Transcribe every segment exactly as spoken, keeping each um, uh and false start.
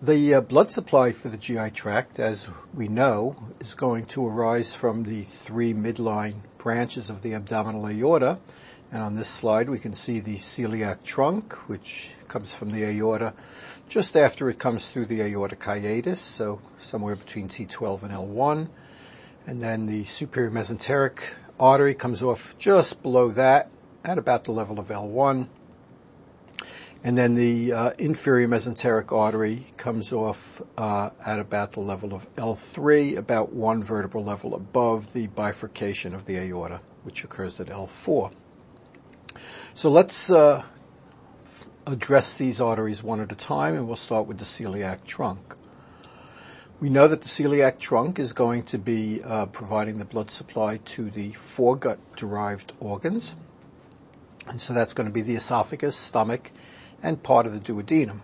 The uh, blood supply for the G I tract, as we know, is going to arise from the three midline branches of the abdominal aorta. And on this slide, we can see the celiac trunk, which comes from the aorta just after it comes through the aortic hiatus, so somewhere between T twelve and L one. And then the superior mesenteric artery comes off just below that at about the level of L one. And then the uh, inferior mesenteric artery comes off uh, at about the level of L three, about one vertebral level above the bifurcation of the aorta, which occurs at L four. So let's uh, address these arteries one at a time, and we'll start with the celiac trunk. We know that the celiac trunk is going to be uh, providing the blood supply to the foregut-derived organs. And so that's going to be the esophagus, stomach, and part of the duodenum.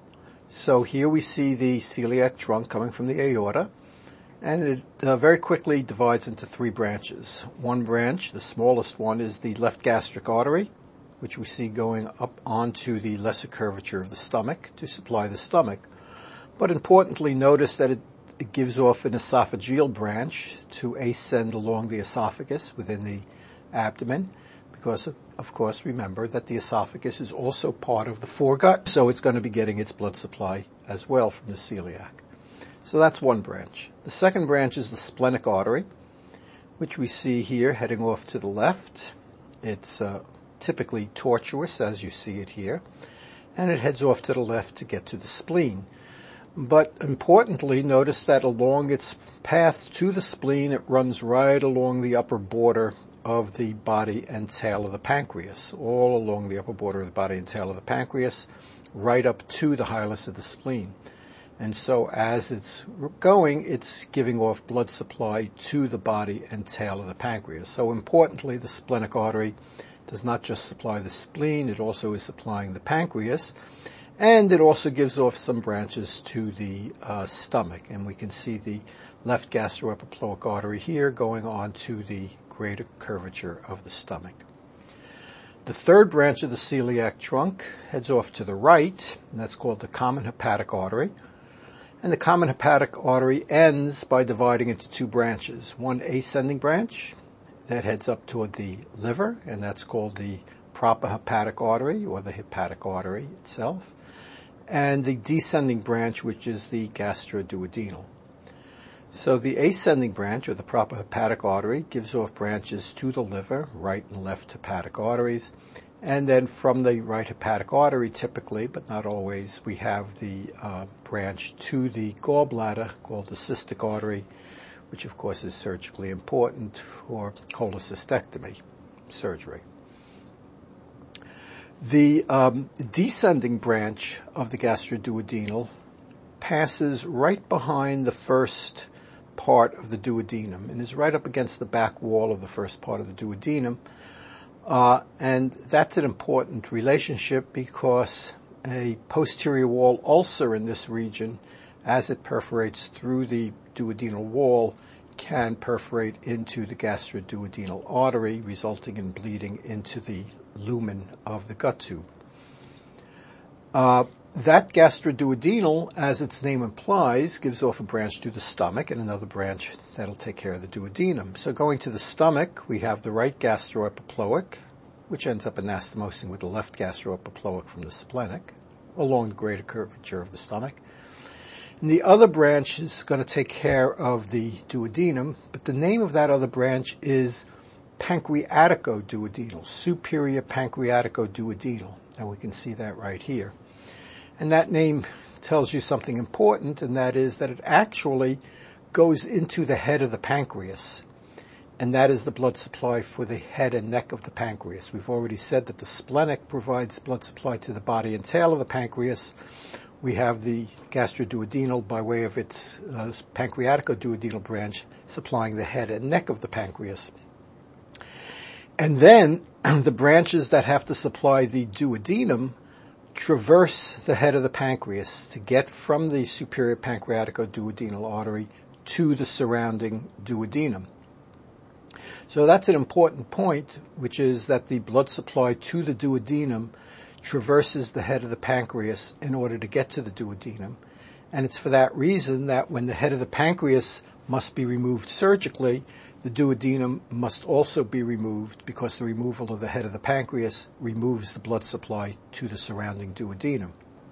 So here we see the celiac trunk coming from the aorta, and it uh, very quickly divides into three branches. One branch, the smallest one, is the left gastric artery, which we see going up onto the lesser curvature of the stomach to supply the stomach. But importantly, notice that it, it gives off an esophageal branch to ascend along the esophagus within the abdomen, because, of course, remember that the esophagus is also part of the foregut, so it's going to be getting its blood supply as well from the celiac. So that's one branch. The second branch is the splenic artery, which we see here heading off to the left. It's uh, typically tortuous, as you see it here, and it heads off to the left to get to the spleen. But importantly, notice that along its path to the spleen, it runs right along the upper border of the body and tail of the pancreas, all along the upper border of the body and tail of the pancreas, right up to the hilus of the spleen. And so as it's going, it's giving off blood supply to the body and tail of the pancreas. So importantly, the splenic artery does not just supply the spleen, it also is supplying the pancreas, and it also gives off some branches to the uh, stomach. And we can see the left gastroepiploic artery here going on to the greater curvature of the stomach. The third branch of the celiac trunk heads off to the right, and that's called the common hepatic artery. And the common hepatic artery ends by dividing into two branches. One ascending branch that heads up toward the liver, and that's called the proper hepatic artery, or the hepatic artery itself. And the descending branch, which is the gastroduodenal. So the ascending branch, or the proper hepatic artery, gives off branches to the liver, right and left hepatic arteries. And then from the right hepatic artery, typically, but not always, we have the uh, branch to the gallbladder, called the cystic artery, which of course is surgically important for cholecystectomy surgery. The um, descending branch of the gastroduodenal passes right behind the first part of the duodenum and is right up against the back wall of the first part of the duodenum. Uh, and that's an important relationship because a posterior wall ulcer in this region, as it perforates through the duodenal wall, can perforate into the gastroduodenal artery, resulting in bleeding into the lumen of the gut tube. Uh, That gastroduodenal, as its name implies, gives off a branch to the stomach and another branch that'll take care of the duodenum. So going to the stomach, we have the right gastroepiploic, which ends up anastomosing with the left gastroepiploic from the splenic, along the greater curvature of the stomach. And the other branch is going to take care of the duodenum, but the name of that other branch is pancreaticoduodenal, superior pancreaticoduodenal, and we can see that right here. And that name tells you something important, and that is that it actually goes into the head of the pancreas. And that is the blood supply for the head and neck of the pancreas. We've already said that the splenic provides blood supply to the body and tail of the pancreas. We have the gastroduodenal by way of its uh, pancreaticoduodenal branch supplying the head and neck of the pancreas. And then the branches that have to supply the duodenum traverse the head of the pancreas to get from the superior pancreaticoduodenal artery to the surrounding duodenum. So that's an important point, which is that the blood supply to the duodenum traverses the head of the pancreas in order to get to the duodenum. And it's for that reason that when the head of the pancreas must be removed surgically, the duodenum must also be removed, because the removal of the head of the pancreas removes the blood supply to the surrounding duodenum.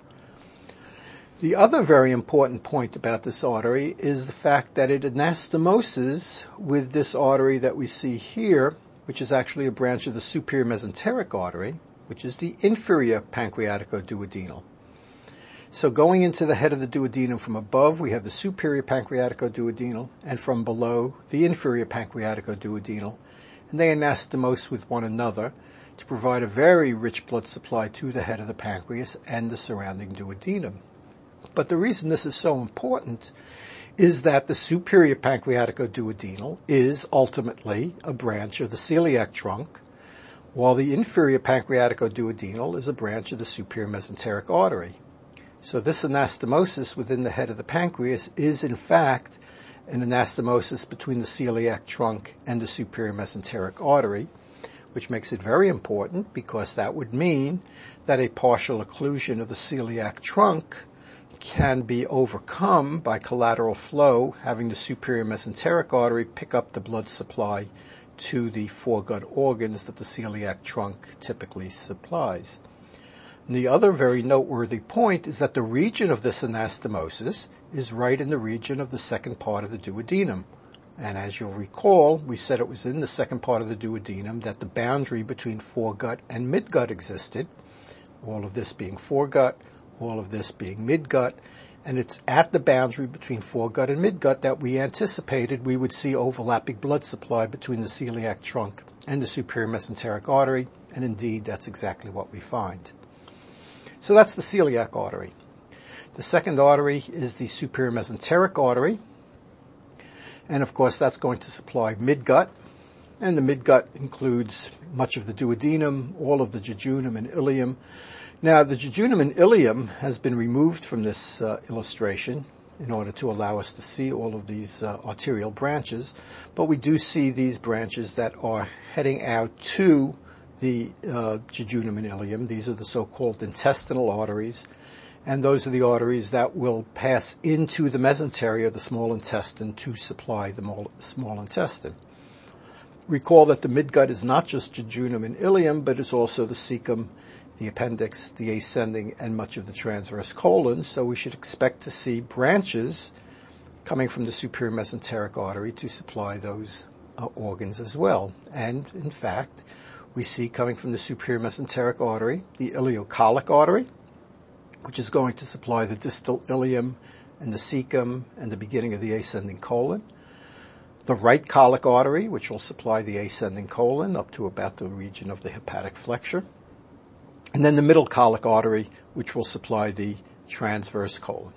The other very important point about this artery is the fact that it anastomoses with this artery that we see here, which is actually a branch of the superior mesenteric artery, which is the inferior pancreaticoduodenal. So going into the head of the duodenum from above, we have the superior pancreaticoduodenal, and from below, the inferior pancreaticoduodenal, and they anastomose with one another to provide a very rich blood supply to the head of the pancreas and the surrounding duodenum. But the reason this is so important is that the superior pancreaticoduodenal is ultimately a branch of the celiac trunk, while the inferior pancreaticoduodenal is a branch of the superior mesenteric artery. So this anastomosis within the head of the pancreas is, in fact, an anastomosis between the celiac trunk and the superior mesenteric artery, which makes it very important, because that would mean that a partial occlusion of the celiac trunk can be overcome by collateral flow, having the superior mesenteric artery pick up the blood supply to the foregut organs that the celiac trunk typically supplies. And the other very noteworthy point is that the region of this anastomosis is right in the region of the second part of the duodenum. And as you'll recall, we said it was in the second part of the duodenum that the boundary between foregut and midgut existed, all of this being foregut, all of this being midgut, and it's at the boundary between foregut and midgut that we anticipated we would see overlapping blood supply between the celiac trunk and the superior mesenteric artery, and indeed that's exactly what we find. So that's the celiac artery. The second artery is the superior mesenteric artery, and of course that's going to supply midgut, and the midgut includes much of the duodenum, all of the jejunum and ileum. Now, the jejunum and ileum has been removed from this uh, illustration in order to allow us to see all of these uh, arterial branches, but we do see these branches that are heading out to the uh, jejunum and ileum. These are the so-called intestinal arteries, and those are the arteries that will pass into the mesentery of the small intestine to supply the small intestine. Recall that the midgut is not just jejunum and ileum, but it's also the cecum, the appendix, the ascending, and much of the transverse colon, so we should expect to see branches coming from the superior mesenteric artery to supply those uh, organs as well. And, in fact, we see coming from the superior mesenteric artery the ileocolic artery, which is going to supply the distal ileum and the cecum and the beginning of the ascending colon. The right colic artery, which will supply the ascending colon up to about the region of the hepatic flexure. And then the middle colic artery, which will supply the transverse colon.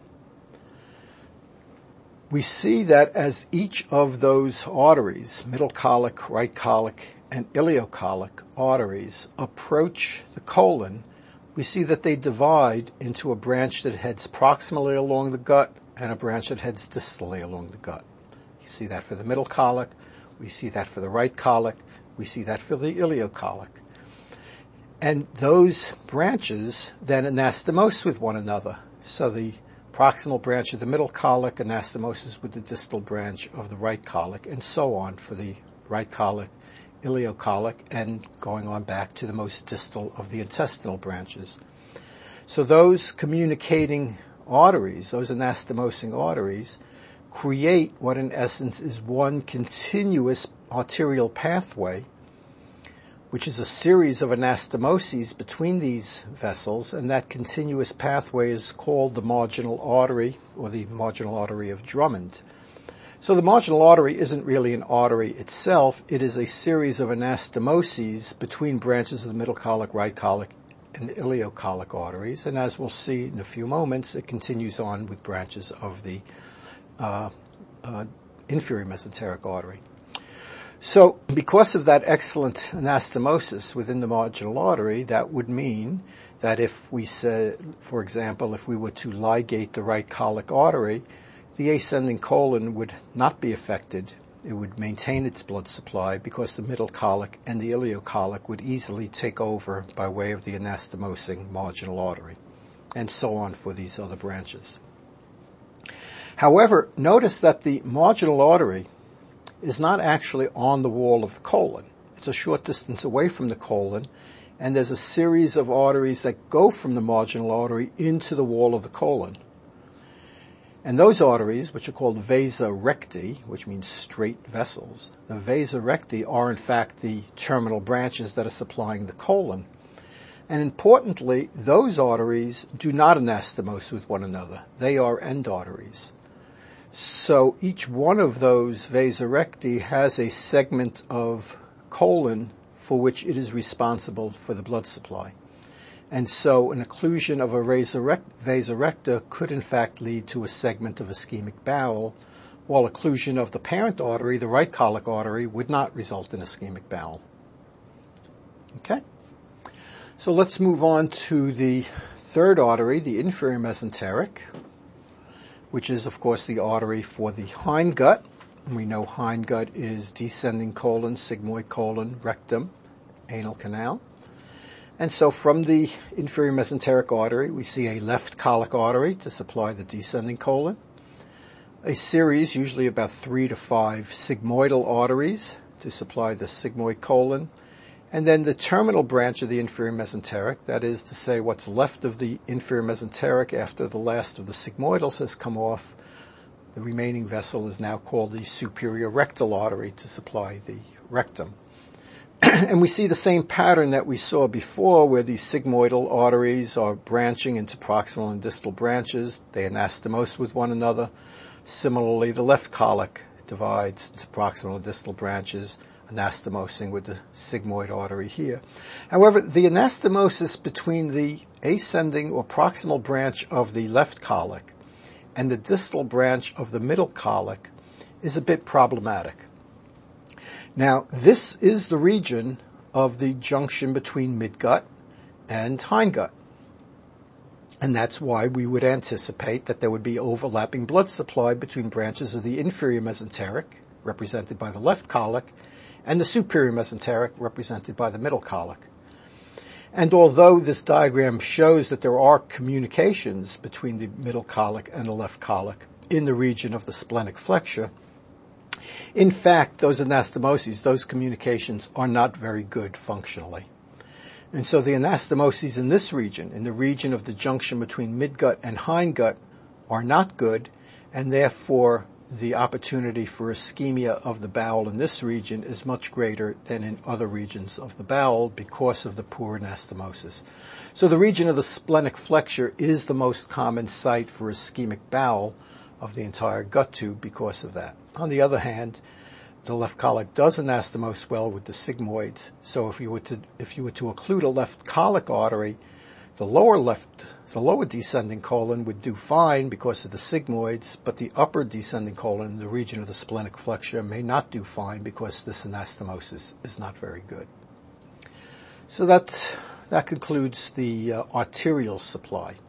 We see that as each of those arteries, middle colic, right colic, and ileocolic arteries, approach the colon, we see that they divide into a branch that heads proximally along the gut and a branch that heads distally along the gut. You see that for the middle colic, we see that for the right colic, we see that for the ileocolic. And those branches then anastomose with one another. So the proximal branch of the middle colic anastomoses with the distal branch of the right colic, and so on for the right colic, ileocolic, and going on back to the most distal of the intestinal branches. So those communicating arteries, those anastomosing arteries, create what in essence is one continuous arterial pathway, which is a series of anastomoses between these vessels, and that continuous pathway is called the marginal artery, or the marginal artery of Drummond. So the marginal artery isn't really an artery itself, it is a series of anastomoses between branches of the middle colic, right colic, and ileocolic arteries, and as we'll see in a few moments, it continues on with branches of the uh, uh, inferior mesenteric artery. So because of that excellent anastomosis within the marginal artery, that would mean that if we said, for example, if we were to ligate the right colic artery, the ascending colon would not be affected. It would maintain its blood supply because the middle colic and the ileocolic would easily take over by way of the anastomosing marginal artery, and so on for these other branches. However, notice that the marginal artery is not actually on the wall of the colon. It's a short distance away from the colon, and there's a series of arteries that go from the marginal artery into the wall of the colon. And those arteries, which are called vasa recti, which means straight vessels, the vasa recti are in fact the terminal branches that are supplying the colon. And importantly, those arteries do not anastomose with one another. They are end arteries. So each one of those vasa recti has a segment of colon for which it is responsible for the blood supply. And so an occlusion of a vasa recta could in fact lead to a segment of ischemic bowel, while occlusion of the parent artery, the right colic artery, would not result in ischemic bowel. Okay? So let's move on to the third artery, the inferior mesenteric, which is of course the artery for the hindgut. We know hindgut is descending colon, sigmoid colon, rectum, anal canal. And so from the inferior mesenteric artery, we see a left colic artery to supply the descending colon, a series, usually about three to five sigmoidal arteries to supply the sigmoid colon, and then the terminal branch of the inferior mesenteric, that is to say what's left of the inferior mesenteric after the last of the sigmoidals has come off. The remaining vessel is now called the superior rectal artery to supply the rectum. And we see the same pattern that we saw before, where these sigmoidal arteries are branching into proximal and distal branches. They anastomose with one another. Similarly, the left colic divides into proximal and distal branches, anastomosing with the sigmoid artery here. However, the anastomosis between the ascending or proximal branch of the left colic and the distal branch of the middle colic is a bit problematic. Now, this is the region of the junction between midgut and hindgut. And that's why we would anticipate that there would be overlapping blood supply between branches of the inferior mesenteric, represented by the left colic, and the superior mesenteric, represented by the middle colic. And although this diagram shows that there are communications between the middle colic and the left colic in the region of the splenic flexure, in fact, those anastomoses, those communications, are not very good functionally. And so the anastomoses in this region, in the region of the junction between midgut and hindgut, are not good, and therefore the opportunity for ischemia of the bowel in this region is much greater than in other regions of the bowel because of the poor anastomosis. So the region of the splenic flexure is the most common site for ischemic bowel of the entire gut tube because of that. On the other hand, the left colic does anastomose well with the sigmoids. So if you were to if you were to occlude a left colic artery, the lower left, the lower descending colon would do fine because of the sigmoids, but the upper descending colon, the region of the splenic flexure, may not do fine because this anastomosis is not very good. So that that concludes the uh, arterial supply.